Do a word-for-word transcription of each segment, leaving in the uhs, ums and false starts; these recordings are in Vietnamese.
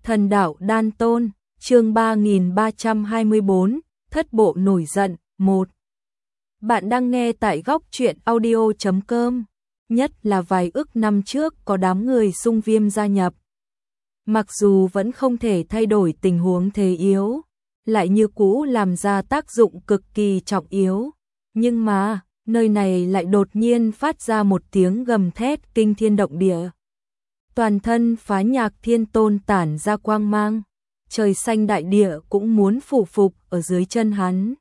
Thần đạo đan tôn, chương ba nghìn ba trăm hai mươi tư, thất bộ nổi giận, một. Bạn đang nghe tại góc truyện audio chấm com, nhất là vài ức năm trước có đám người xung viêm gia nhập. Mặc dù vẫn không thể thay đổi tình huống thế yếu, lại như cũ làm ra tác dụng cực kỳ trọng yếu, nhưng mà, nơi này lại đột nhiên phát ra một tiếng gầm thét kinh thiên động địa. Toàn thân Phá Nhạc Thiên Tôn tản ra quang mang, trời xanh đại địa cũng muốn phủ phục ở dưới chân hắn.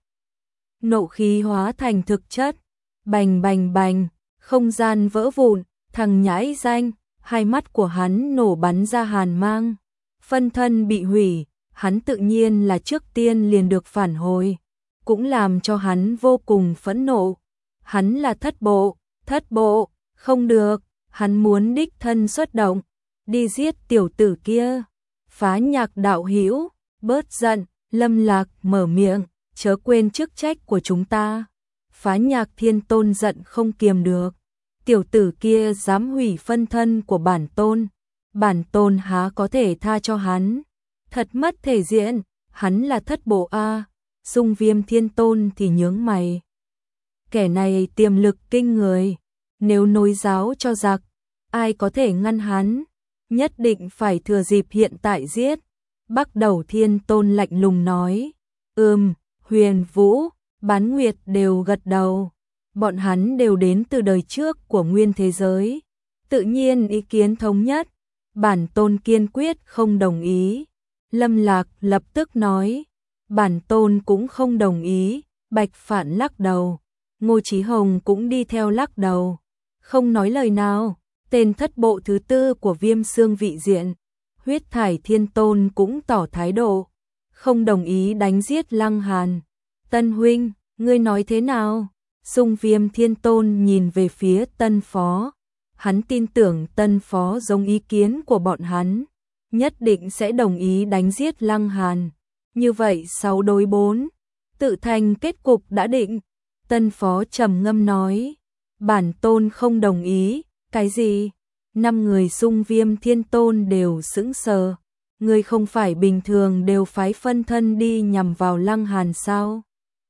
Nộ khí hóa thành thực chất, bành bành bành, không gian vỡ vụn, thằng nhãi danh, hai mắt của hắn nổ bắn ra hàn mang, phân thân bị hủy, hắn tự nhiên là trước tiên liền được phản hồi, cũng làm cho hắn vô cùng phẫn nộ. Hắn là thất bộ, thất bộ, không được, hắn muốn đích thân xuất động, đi giết tiểu tử kia. Phá Nhạc đạo hữu, bớt giận, Lâm Lạc mở miệng, chớ quên chức trách của chúng ta. Phá Nhạc Thiên Tôn giận không kiềm được, tiểu tử kia dám hủy phân thân của bản tôn, bản tôn há có thể tha cho hắn, thật mất thể diện, hắn là thất bộ a. Xung Viêm Thiên Tôn thì nhướng mày. Kẻ này tiềm lực kinh người, nếu nối giáo cho giặc, ai có thể ngăn hắn, nhất định phải thừa dịp hiện tại giết. Bắc Đầu Thiên Tôn lạnh lùng nói, ừm, Huyền Vũ, Bán Nguyệt đều gật đầu, bọn hắn đều đến từ đời trước của nguyên thế giới, tự nhiên ý kiến thống nhất, bản tôn kiên quyết không đồng ý. Lâm Lạc lập tức nói, bản tôn cũng không đồng ý. Bạch Phạn lắc đầu, Ngô Chí Hồng cũng đi theo lắc đầu, không nói lời nào. Tên thất bộ thứ tư của Viêm Xương Vị Diện, Huyết Thải Thiên Tôn cũng tỏ thái độ, không đồng ý đánh giết Lăng Hàn. Tân huynh, ngươi nói thế nào? Xung Viêm Thiên Tôn nhìn về phía Tân Phó, hắn tin tưởng Tân Phó giống ý kiến của bọn hắn, nhất định sẽ đồng ý đánh giết Lăng Hàn. Như vậy sáu đối bốn, tự thành kết cục đã định. Tân Phó trầm ngâm nói, bản tôn không đồng ý. Cái gì? Năm người Xung Viêm Thiên Tôn đều sững sờ. Người không phải bình thường đều phái phân thân đi nhằm vào Lăng Hàn sao?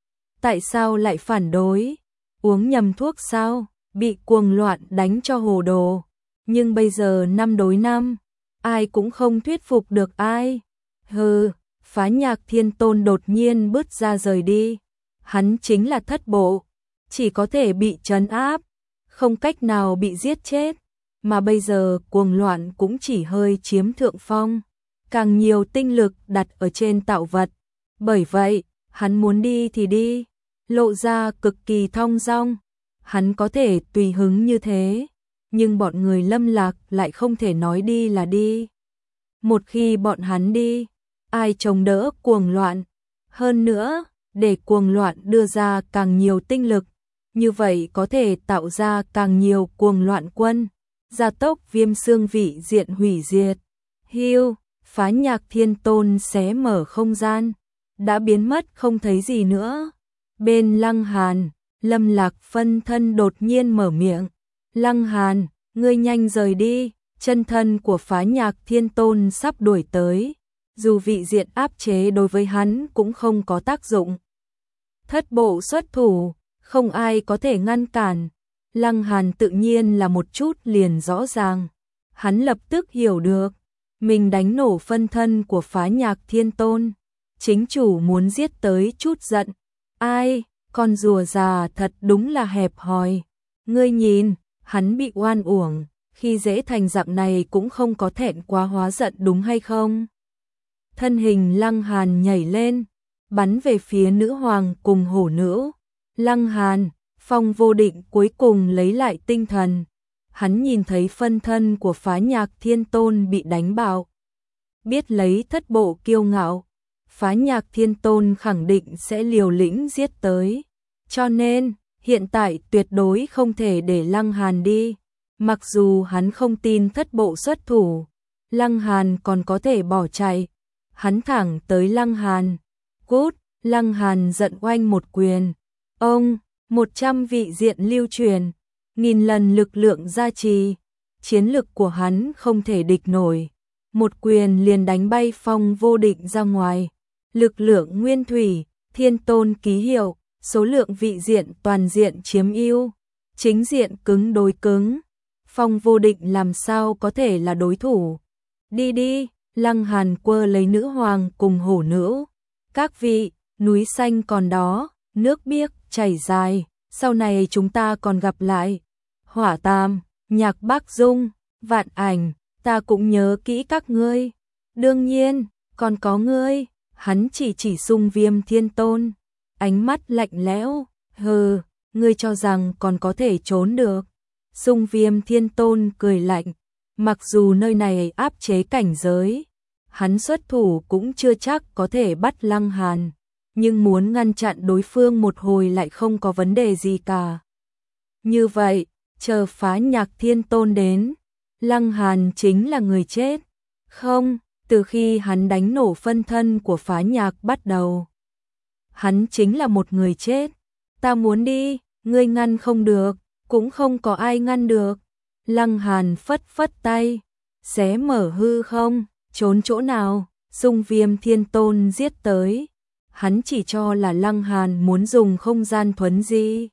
Tại sao lại phản đối? Uống nhầm thuốc sao? Bị cuồng loạn đánh cho hồ đồ. Nhưng bây giờ năm đối năm, ai cũng không thuyết phục được ai. Hừ, Phá Nhạc Thiên Tôn đột nhiên bước ra rời đi. Hắn chính là thất bộ, chỉ có thể bị trấn áp, không cách nào bị giết chết, mà bây giờ cuồng loạn cũng chỉ hơi chiếm thượng phong, càng nhiều tinh lực đặt ở trên tạo vật. Bởi vậy, hắn muốn đi thì đi, lộ ra cực kỳ thong dong, hắn có thể tùy hứng như thế, nhưng bọn người Lâm Lạc lại không thể nói đi là đi. Một khi bọn hắn đi, ai chống đỡ cuồng loạn? Hơn nữa, để cuồng loạn đưa ra càng nhiều tinh lực, như vậy có thể tạo ra càng nhiều cuồng loạn quân, gia tốc Viêm Xương Vị Diện hủy diệt. Hưu, Phá Nhạc Thiên Tôn xé mở không gian, đã biến mất không thấy gì nữa. Bên Lăng Hàn, Lâm Lạc phân thân đột nhiên mở miệng, Lăng Hàn, ngươi nhanh rời đi, chân thân của Phá Nhạc Thiên Tôn sắp đuổi tới, dù vị diện áp chế đối với hắn cũng không có tác dụng. Thất bộ xuất thủ, không ai có thể ngăn cản. Lăng Hàn tự nhiên là một chút liền rõ ràng. Hắn lập tức hiểu được, mình đánh nổ phân thân của Phá Nhạc Thiên Tôn. Chính chủ muốn giết tới chút giận. Ai, con rùa già thật đúng là hẹp hòi. Ngươi nhìn, hắn bị oan uổng, khi dễ thành dạng này cũng không có thẹn quá hóa giận đúng hay không? Thân hình Lăng Hàn nhảy lên, bắn về phía nữ hoàng cùng hổ nữ. Lăng Hàn, Phong Vô Định cuối cùng lấy lại tinh thần. Hắn nhìn thấy phân thân của Phá Nhạc Thiên Tôn bị đánh bạo. Biết lấy thất bộ kiêu ngạo, Phá Nhạc Thiên Tôn khẳng định sẽ liều lĩnh giết tới. Cho nên, hiện tại tuyệt đối không thể để Lăng Hàn đi. Mặc dù hắn không tin thất bộ xuất thủ, Lăng Hàn còn có thể bỏ chạy. Hắn thẳng tới Lăng Hàn. Cút, Lăng Hàn giận oanh một quyền. Ông, một trăm vị diện lưu truyền, nghìn lần lực lượng gia trì, chiến lực của hắn không thể địch nổi. một quyền liền đánh bay Phong Vô Định ra ngoài. Lực lượng nguyên thủy, thiên tôn ký hiệu, số lượng vị diện toàn diện chiếm ưu, chính diện cứng đối cứng. Phong Vô Định làm sao có thể là đối thủ. Đi đi, Lăng Hàn quơ lấy nữ hoàng cùng hổ nữ. Các vị, núi xanh còn đó, nước biếc chảy dài, sau này chúng ta còn gặp lại. Hỏa Tam, Nhạc Bác Dung, Vạn Ảnh, ta cũng nhớ kỹ các ngươi. Đương nhiên, còn có ngươi. Hắn chỉ chỉ Sung Viêm Thiên Tôn, ánh mắt lạnh lẽo, hừ, ngươi cho rằng còn có thể trốn được. Sung Viêm Thiên Tôn cười lạnh, mặc dù nơi này áp chế cảnh giới, hắn xuất thủ cũng chưa chắc có thể bắt Lăng Hàn, nhưng muốn ngăn chặn đối phương một hồi lại không có vấn đề gì cả. Như vậy, chờ Phá Nhạc Thiên Tôn đến, Lăng Hàn chính là người chết. Không, từ khi hắn đánh nổ phân thân của Phá Nhạc bắt đầu, hắn chính là một người chết. Ta muốn đi, ngươi ngăn không được, cũng không có ai ngăn được. Lăng Hàn phất phất tay, xé mở hư không, trốn chỗ nào. Sung Viêm Thiên Tôn giết tới, hắn chỉ cho là Lăng Hàn muốn dùng không gian thuấn di.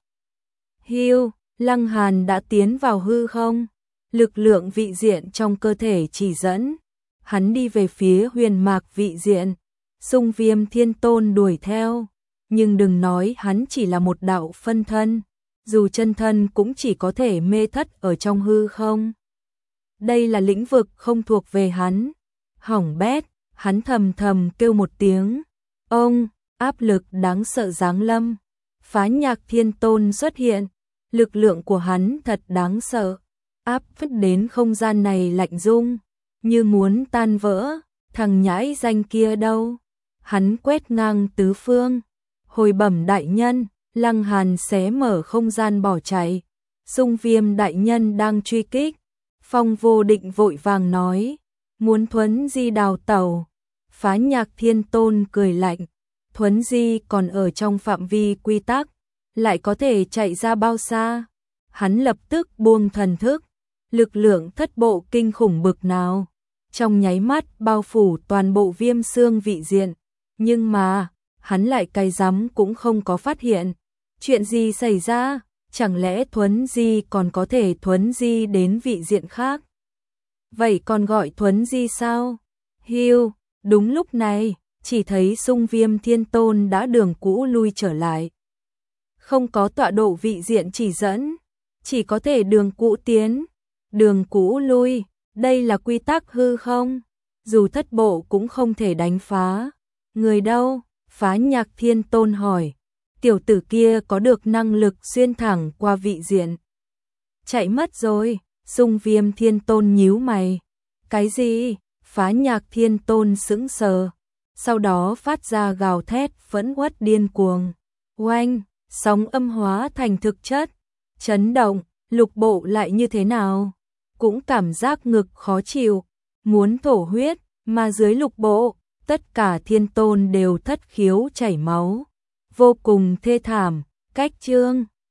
Hiu, Lăng Hàn đã tiến vào hư không, lực lượng vị diện trong cơ thể chỉ dẫn, hắn đi về phía huyền mạc vị diện. Sung Viêm Thiên Tôn đuổi theo, nhưng đừng nói hắn chỉ là một đạo phân thân, dù chân thân cũng chỉ có thể mê thất ở trong hư không. Đây là lĩnh vực không thuộc về hắn. Hỏng bét, hắn thầm thầm kêu một tiếng. Ông, áp lực đáng sợ giáng lâm. Phá Nhạc Thiên Tôn xuất hiện, lực lượng của hắn thật đáng sợ, áp phất đến không gian này lạnh rung, như muốn tan vỡ. Thằng nhãi danh kia đâu? Hắn quét ngang tứ phương. Hồi bẩm đại nhân, Lăng Hàn xé mở không gian bỏ chạy. Sung Viêm đại nhân đang truy kích. Phong Vô Định vội vàng nói, muốn thuấn di đào tẩu. Phá Nhạc Thiên Tôn cười lạnh, thuấn di còn ở trong phạm vi quy tắc, lại có thể chạy ra bao xa? Hắn lập tức buông thần thức, lực lượng thất bộ kinh khủng bực nào, trong nháy mắt bao phủ toàn bộ Viêm Xương vị diện. Nhưng mà, hắn lại cay rắm cũng không có phát hiện. Chuyện gì xảy ra? Chẳng lẽ thuấn di còn có thể thuấn di đến vị diện khác? Vậy còn gọi thuấn di sao? Hiu, đúng lúc này, chỉ thấy Sung Viêm Thiên Tôn đã đường cũ lui trở lại. Không có tọa độ vị diện chỉ dẫn, chỉ có thể đường cũ tiến, đường cũ lui, đây là quy tắc hư không? Dù thất bộ cũng không thể đánh phá. Người đâu? Phá Nhạc Thiên Tôn hỏi. Tiểu tử kia có được năng lực xuyên thẳng qua vị diện. Chạy mất rồi. Sung Viêm Thiên Tôn nhíu mày. Cái gì? Phá Nhạc Thiên Tôn sững sờ, sau đó phát ra gào thét phẫn uất điên cuồng. Oanh, sóng âm hóa thành thực chất, chấn động. Lục bộ lại như thế nào? Cũng cảm giác ngực khó chịu, muốn thổ huyết, mà dưới lục bộ, tất cả thiên tôn đều thất khiếu chảy máu, vô cùng thê thảm. Cách chương